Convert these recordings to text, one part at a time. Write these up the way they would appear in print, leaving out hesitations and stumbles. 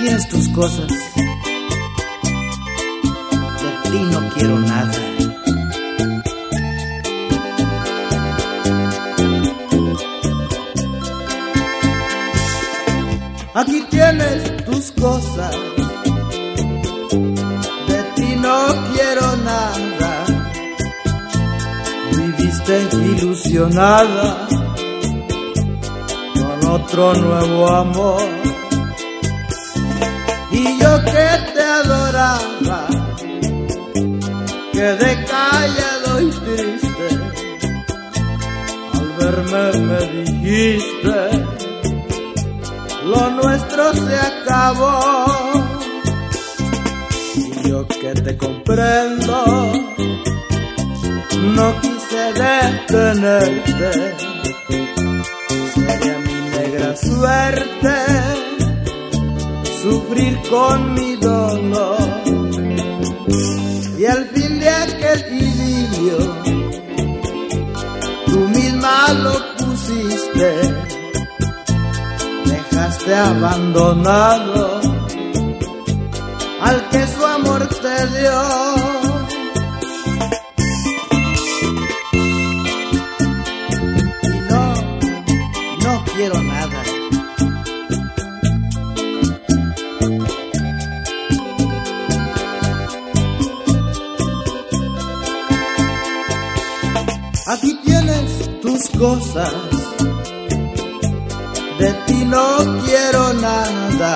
tienes tus cosas, de ti no quiero nada. Aquí tienes tus cosas, de ti no quiero nada. Viviste ilusionada con otro nuevo amor, y yo que te adoraba quedé callado y triste. Al verme me dijiste: lo nuestro se acabó. Y yo que te comprendo, no quise detenerte. Sería mi negra suerte sufrir con mi dolor. Y al fin de aquel idilio tú misma lo pusiste. Dejaste abandonado al que su amor te dio. Y no quiero nada. Aquí tienes tus cosas, de ti no quiero nada.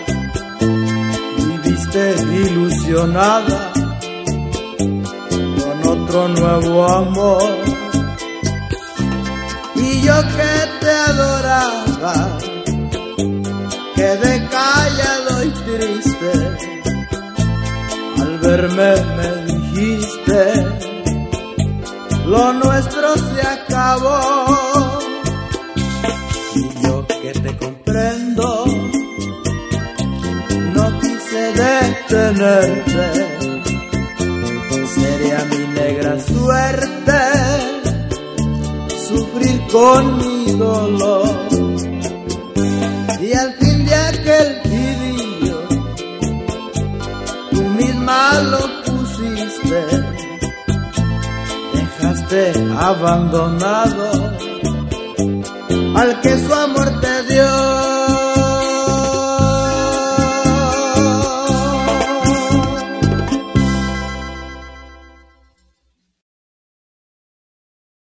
Viviste ilusionada con otro nuevo amor, y yo que te adoraba quedé callado y triste. Al verme me dijiste: lo nuestro se acabó. Que te comprendo, no quise detenerte. Sería mi negra suerte sufrir con mi dolor. Y al fin de aquel idilio tú misma lo pusiste. Dejaste abandonado al que su amor te dio.